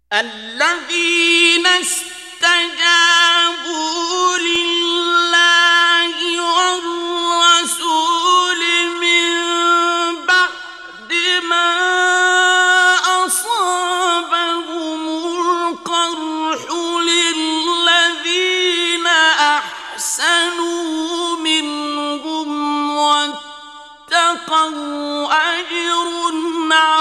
الذين استجابوا لله والرسول من بعد ما أصابهم القرح للذين أحسنوا منهم واتقوا أجر عظيم.